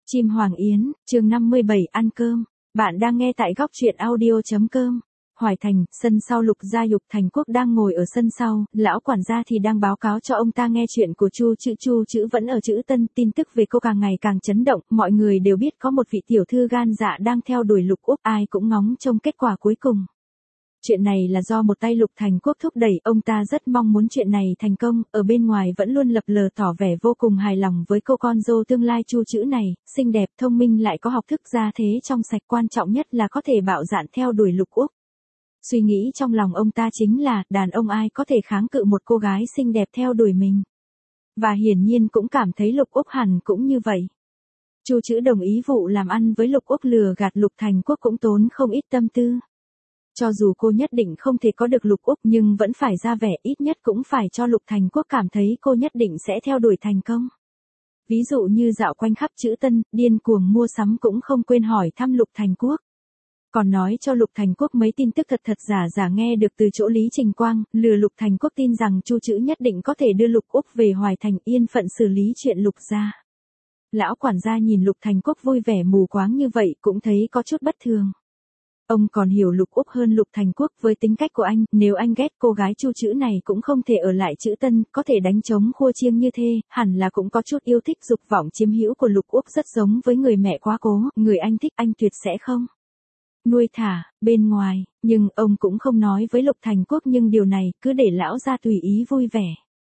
Chim Hoàng Yến, chương 57 ăn cơm. Bạn đang nghe tại góc truyện audio.com. Hoài Thành, sân sau Lục gia. Lục Thành Quốc đang ngồi ở sân sau, lão quản gia thì đang báo cáo cho ông ta nghe chuyện của Chu Chữ vẫn ở Chữ Tân. Tin tức về cô càng ngày càng chấn động, mọi người đều biết có một vị tiểu thư gan dạ đang theo đuổi Lục Úc, ai cũng ngóng trông kết quả cuối cùng. Chuyện này là do một tay Lục Thành Quốc thúc đẩy, ông ta rất mong muốn chuyện này thành công, ở bên ngoài vẫn luôn lập lờ tỏ vẻ vô cùng hài lòng với cô con dâu tương lai Chu Chữ này, xinh đẹp, thông minh lại có học thức gia thế trong sạch, quan trọng nhất là có thể bạo dạn theo đuổi Lục Úc. Suy nghĩ trong lòng ông ta chính là, đàn ông ai có thể kháng cự một cô gái xinh đẹp theo đuổi mình. Và hiển nhiên cũng cảm thấy Lục Úc hẳn cũng như vậy. Chu Chữ đồng ý vụ làm ăn với Lục Úc, lừa gạt Lục Thành Quốc cũng tốn không ít tâm tư. Cho dù cô nhất định không thể có được Lục Úc nhưng vẫn phải ra vẻ, ít nhất cũng phải cho Lục Thành Quốc cảm thấy cô nhất định sẽ theo đuổi thành công. Ví dụ như dạo quanh khắp Chữ Tân, điên cuồng mua sắm cũng không quên hỏi thăm Lục Thành Quốc. Còn nói cho Lục Thành Quốc mấy tin tức thật giả nghe được từ chỗ Lý Trình Quang, lừa Lục Thành Quốc tin rằng Chu Chữ nhất định có thể đưa Lục Úc về Hoài Thành yên phận xử lý chuyện Lục gia. Lão quản gia nhìn Lục Thành Quốc vui vẻ mù quáng như vậy cũng thấy có chút bất thường. Ông còn hiểu Lục Úc hơn Lục Thành Quốc, với tính cách của anh, nếu anh ghét cô gái Chu Chữ này cũng không thể ở lại Chữ Tân, có thể đánh trống khua chiêng như thế, hẳn là cũng có chút yêu thích. Dục vọng chiếm hữu của Lục Úc rất giống với người mẹ quá cố, người anh thích anh tuyệt sẽ không nuôi thả bên ngoài, nhưng ông cũng không nói với Lục Thành Quốc, nhưng điều này cứ để lão gia tùy ý vui vẻ.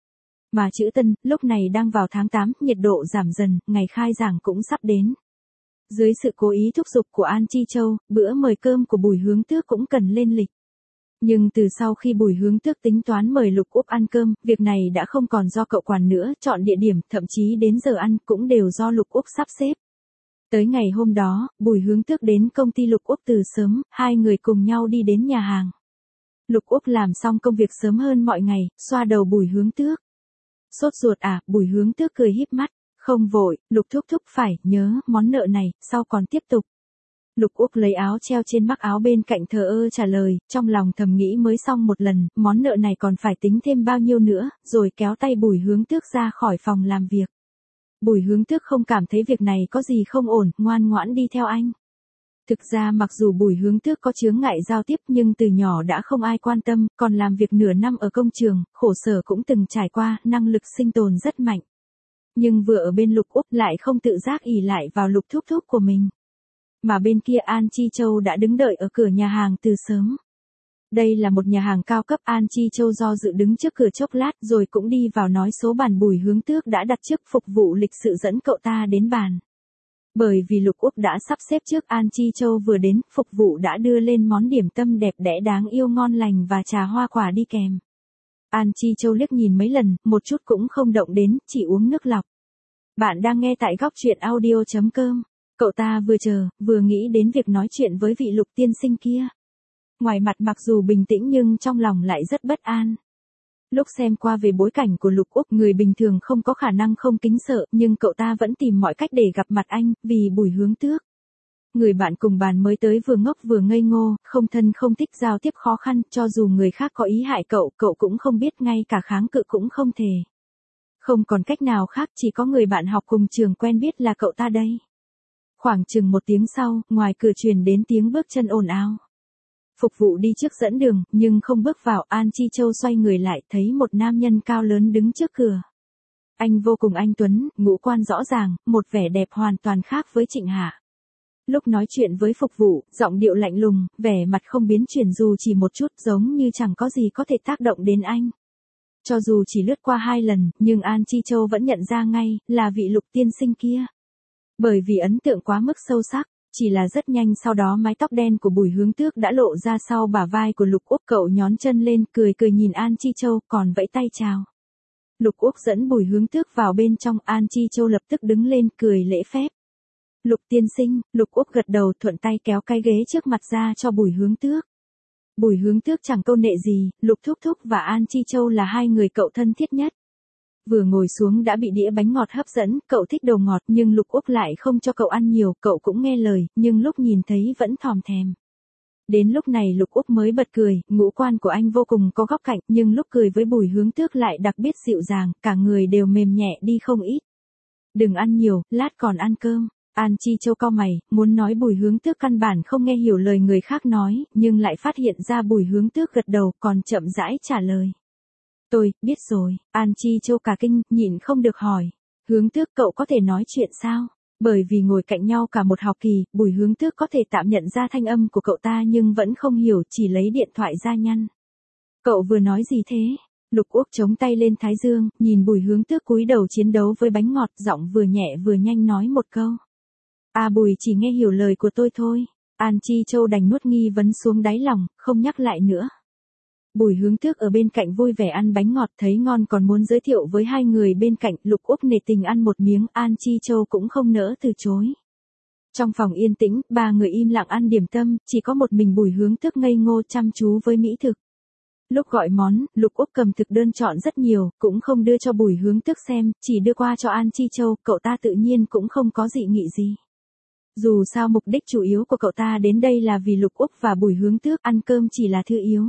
Mà Chữ Tân, lúc này đang vào tháng 8, nhiệt độ giảm dần, ngày khai giảng cũng sắp đến. Dưới sự cố ý thúc giục của An Chi Châu, bữa mời cơm của Bùi Hướng Tước cũng cần lên lịch. Nhưng từ sau khi Bùi Hướng Tước tính toán mời Lục Úc ăn cơm, việc này đã không còn do cậu quản nữa, chọn địa điểm, thậm chí đến giờ ăn cũng đều do Lục Úc sắp xếp. Tới ngày hôm đó, Bùi Hướng Tước đến công ty Lục Úc từ sớm, hai người cùng nhau đi đến nhà hàng. Lục Úc làm xong công việc sớm hơn mọi ngày, xoa đầu Bùi Hướng Tước. Sốt ruột à? Bùi Hướng Tước cười híp mắt. Không vội, Lục thúc phải, nhớ, món nợ này, sau còn tiếp tục. Lục Úc lấy áo treo trên mắc áo bên cạnh thờ ơ trả lời, trong lòng thầm nghĩ mới xong một lần, món nợ này còn phải tính thêm bao nhiêu nữa, rồi kéo tay Bùi Hướng Tước ra khỏi phòng làm việc. Bùi Hướng Tước không cảm thấy việc này có gì không ổn, ngoan ngoãn đi theo anh. Thực ra mặc dù Bùi Hướng Tước có chướng ngại giao tiếp nhưng từ nhỏ đã không ai quan tâm, còn làm việc nửa năm ở công trường, khổ sở cũng từng trải qua, năng lực sinh tồn rất mạnh. Nhưng vừa ở bên Lục Úc lại không tự giác ỷ lại vào Lục thúc của mình. Mà bên kia An Chi Châu đã đứng đợi ở cửa nhà hàng từ sớm. Đây là một nhà hàng cao cấp, An Chi Châu do dự đứng trước cửa chốc lát rồi cũng đi vào nói số bàn Bùi Hướng Tước đã đặt trước, phục vụ lịch sự dẫn cậu ta đến bàn. Bởi vì Lục Úc đã sắp xếp trước, An Chi Châu vừa đến, phục vụ đã đưa lên món điểm tâm đẹp đẽ đáng yêu ngon lành và trà hoa quả đi kèm. An Chi Châu liếc nhìn mấy lần, một chút cũng không động đến, chỉ uống nước lọc. Bạn đang nghe tại góc truyện audio.com. Cậu ta vừa chờ, vừa nghĩ đến việc nói chuyện với vị Lục tiên sinh kia. Ngoài mặt mặc dù bình tĩnh nhưng trong lòng lại rất bất an. Lúc xem qua về bối cảnh của Lục Úc, người bình thường không có khả năng không kính sợ, nhưng cậu ta vẫn tìm mọi cách để gặp mặt anh, vì Bùi Hướng Tước. Người bạn cùng bàn mới tới vừa ngốc vừa ngây ngô, không thân không thích, giao tiếp khó khăn, cho dù người khác có ý hại cậu, cậu cũng không biết, ngay cả kháng cự cũng không thể. Không còn cách nào khác, chỉ có người bạn học cùng trường quen biết là cậu ta đây. Khoảng chừng một tiếng sau, ngoài cửa truyền đến tiếng bước chân ồn ào. Phục vụ đi trước dẫn đường, nhưng không bước vào, An Chi Châu xoay người lại, thấy một nam nhân cao lớn đứng trước cửa. Anh vô cùng anh tuấn, ngũ quan rõ ràng, một vẻ đẹp hoàn toàn khác với Trịnh Hạ. Lúc nói chuyện với phục vụ, giọng điệu lạnh lùng, vẻ mặt không biến chuyển dù chỉ một chút, giống như chẳng có gì có thể tác động đến anh. Cho dù chỉ lướt qua 2 lần, nhưng An Chi Châu vẫn nhận ra ngay, là vị Lục tiên sinh kia. Bởi vì ấn tượng quá mức sâu sắc, chỉ là rất nhanh sau đó mái tóc đen của Bùi Hướng Tước đã lộ ra sau bả vai của Lục Úc, cậu nhón chân lên, cười nhìn An Chi Châu, còn vẫy tay chào. Lục Úc dẫn Bùi Hướng Tước vào bên trong, An Chi Châu lập tức đứng lên, cười lễ phép. Lục tiên sinh, Lục Úc gật đầu, thuận tay kéo cái ghế trước mặt ra cho Bùi Hướng Tước. Bùi Hướng Tước chẳng câu nệ gì, Lục thúc và An Chi Châu là hai người cậu thân thiết nhất. Vừa ngồi xuống đã bị đĩa bánh ngọt hấp dẫn, cậu thích đồ ngọt nhưng Lục Úc lại không cho cậu ăn nhiều, cậu cũng nghe lời, nhưng lúc nhìn thấy vẫn thòm thèm. Đến lúc này Lục Úc mới bật cười, ngũ quan của anh vô cùng có góc cạnh, nhưng lúc cười với Bùi Hướng Tước lại đặc biệt dịu dàng, cả người đều mềm nhẹ đi không ít. Đừng ăn nhiều, lát còn ăn cơm. An Chi Châu cau mày, muốn nói Bùi Hướng Tước căn bản không nghe hiểu lời người khác nói, nhưng lại phát hiện ra Bùi Hướng Tước gật đầu còn chậm rãi trả lời. Tôi, biết rồi, An Chi Châu cả kinh, nhịn không được hỏi. Hướng Tước cậu có thể nói chuyện sao? Bởi vì ngồi cạnh nhau cả một học kỳ, Bùi Hướng Tước có thể tạm nhận ra thanh âm của cậu ta nhưng vẫn không hiểu, chỉ lấy điện thoại ra nhăn. Cậu vừa nói gì thế? Lục Úc chống tay lên thái dương, nhìn Bùi Hướng Tước cúi đầu chiến đấu với bánh ngọt, giọng vừa nhẹ vừa nhanh nói một câu. Bùi chỉ nghe hiểu lời của tôi thôi. An Chi Châu đành nuốt nghi vấn xuống đáy lòng, không nhắc lại nữa. Bùi Hướng Tước ở bên cạnh vui vẻ ăn bánh ngọt thấy ngon còn muốn giới thiệu với hai người bên cạnh, Lục Úc nể tình ăn một miếng, An Chi Châu cũng không nỡ từ chối. Trong phòng yên tĩnh, ba người im lặng ăn điểm tâm, chỉ có một mình Bùi Hướng Tước ngây ngô chăm chú với mỹ thực. Lúc gọi món, Lục Úc cầm thực đơn chọn rất nhiều, cũng không đưa cho Bùi Hướng Tước xem, chỉ đưa qua cho An Chi Châu, cậu ta tự nhiên cũng không có dị nghị gì. Dù sao mục đích chủ yếu của cậu ta đến đây là vì Lục Úc và Bùi Hướng Tước, ăn cơm chỉ là thứ yếu.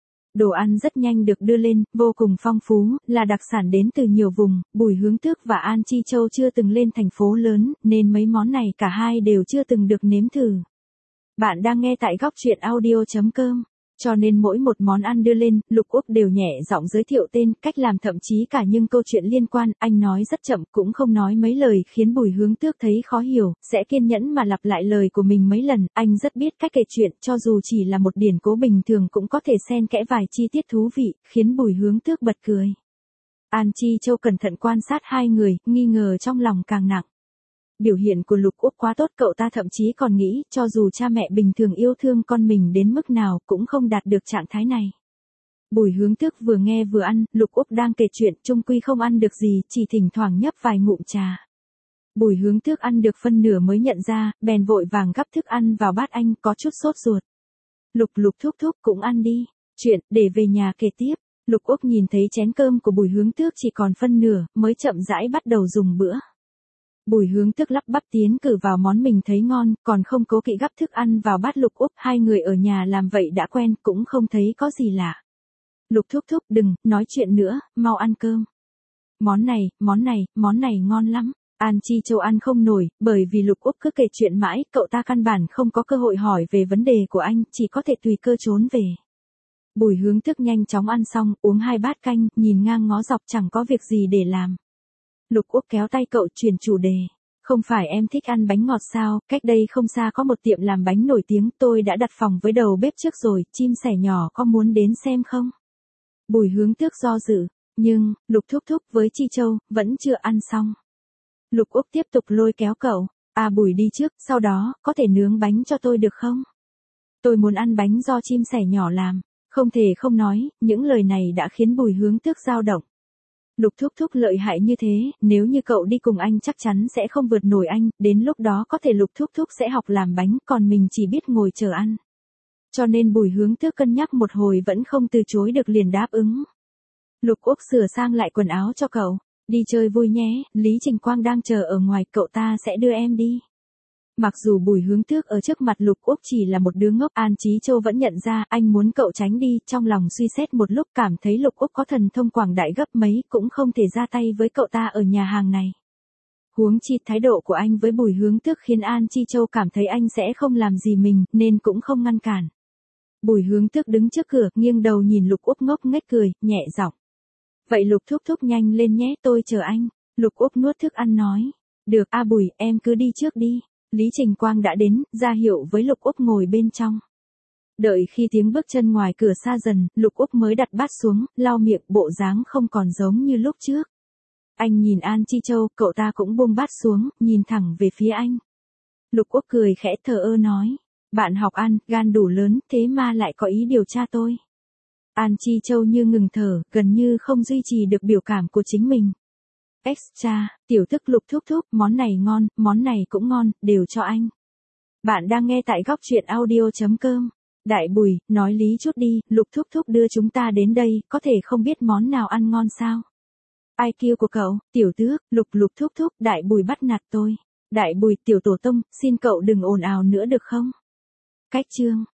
Đồ ăn rất nhanh được đưa lên, vô cùng phong phú, là đặc sản đến từ nhiều vùng, Bùi Hướng Tước và An Chi Châu chưa từng lên thành phố lớn, nên mấy món này cả hai đều chưa từng được nếm thử. Bạn đang nghe tại góc truyện audio.com. Cho nên mỗi một món ăn đưa lên, Lục Úc đều nhẹ giọng giới thiệu tên, cách làm thậm chí cả những câu chuyện liên quan, anh nói rất chậm cũng không nói mấy lời khiến Bùi Hướng Tước thấy khó hiểu, sẽ kiên nhẫn mà lặp lại lời của mình mấy lần, anh rất biết cách kể chuyện, cho dù chỉ là một điển cố bình thường cũng có thể xen kẽ vài chi tiết thú vị, khiến Bùi Hướng Tước bật cười. An Chi Châu cẩn thận quan sát hai người, nghi ngờ trong lòng càng nặng. Biểu hiện của Lục Úc quá tốt, cậu ta thậm chí còn nghĩ, cho dù cha mẹ bình thường yêu thương con mình đến mức nào cũng không đạt được trạng thái này. Bùi Hướng Tước vừa nghe vừa ăn, Lục Úc đang kể chuyện, chung quy không ăn được gì, chỉ thỉnh thoảng nhấp vài ngụm trà. Bùi Hướng Tước ăn được phân nửa mới nhận ra, bèn vội vàng gắp thức ăn vào bát anh, có chút sốt ruột. Lục thúc thúc cũng ăn đi, chuyện, để về nhà kể tiếp. Lục Úc nhìn thấy chén cơm của Bùi Hướng Tước chỉ còn phân nửa, mới chậm rãi bắt đầu dùng bữa. Bùi Hướng Tước lắp bắp tiến cử vào món mình thấy ngon, còn không cố kỵ gắp thức ăn vào bát Lục Úc, hai người ở nhà làm vậy đã quen, cũng không thấy có gì lạ. Lục thúc thúc đừng, nói chuyện nữa, mau ăn cơm. Món này ngon lắm. An Chi Châu ăn không nổi, bởi vì Lục Úc cứ kể chuyện mãi, cậu ta căn bản không có cơ hội hỏi về vấn đề của anh, chỉ có thể tùy cơ trốn về. Bùi Hướng Tước nhanh chóng ăn xong, uống 2 bát canh, nhìn ngang ngó dọc chẳng có việc gì để làm. Lục Úc kéo tay cậu chuyển chủ đề. Không phải em thích ăn bánh ngọt sao, cách đây không xa có một tiệm làm bánh nổi tiếng, tôi đã đặt phòng với đầu bếp trước rồi, chim sẻ nhỏ có muốn đến xem không? Bùi Hướng Tước do dự, nhưng, Lục thúc thúc với Chi Châu, vẫn chưa ăn xong. Lục Úc tiếp tục lôi kéo cậu, Bùi đi trước, sau đó, có thể nướng bánh cho tôi được không? Tôi muốn ăn bánh do chim sẻ nhỏ làm. Không thể không nói, những lời này đã khiến Bùi Hướng Tước dao động. Lục thúc thúc lợi hại như thế, nếu như cậu đi cùng anh chắc chắn sẽ không vượt nổi anh, đến lúc đó có thể Lục thúc thúc sẽ học làm bánh, còn mình chỉ biết ngồi chờ ăn. Cho nên Bùi Hướng Tước cân nhắc một hồi vẫn không từ chối được liền đáp ứng. Lục Úc sửa sang lại quần áo cho cậu, đi chơi vui nhé, Lý Trình Quang đang chờ ở ngoài, cậu ta sẽ đưa em đi. Mặc dù Bùi Hướng Tước ở trước mặt Lục Úc chỉ là một đứa ngốc, An Chí Châu vẫn nhận ra anh muốn cậu tránh đi, trong lòng suy xét một lúc cảm thấy Lục Úc có thần thông quảng đại gấp mấy cũng không thể ra tay với cậu ta ở nhà hàng này. Huống chi thái độ của anh với Bùi Hướng Tước khiến An Chi Châu cảm thấy anh sẽ không làm gì mình, nên cũng không ngăn cản. Bùi Hướng Tước đứng trước cửa, nghiêng đầu nhìn Lục Úc ngốc nghếch cười, nhẹ giọng. Vậy Lục thúc thúc nhanh lên nhé, tôi chờ anh. Lục Úc nuốt thức ăn nói. Được, Bùi, em cứ đi trước đi. Lý Trình Quang đã đến, ra hiệu với Lục Úc ngồi bên trong. Đợi khi tiếng bước chân ngoài cửa xa dần, Lục Úc mới đặt bát xuống, lau miệng, bộ dáng không còn giống như lúc trước. Anh nhìn An Chi Châu, cậu ta cũng buông bát xuống, nhìn thẳng về phía anh. Lục Úc cười khẽ thờ ơ nói. Bạn học ăn, gan đủ lớn, thế mà lại có ý điều tra tôi. An Chi Châu như ngừng thở, gần như không duy trì được biểu cảm của chính mình. Extra, tiểu thức Lục thúc thúc, món này ngon, món này cũng ngon, đều cho anh. Bạn đang nghe tại góc truyện audio.com. Đại Bùi, nói lý chút đi, Lục thúc thúc đưa chúng ta đến đây, có thể không biết món nào ăn ngon sao? IQ của cậu, tiểu tước, Lục thúc thúc, Đại Bùi bắt nạt tôi. Đại Bùi, tiểu tổ tông, xin cậu đừng ồn ào nữa được không? Cách chương.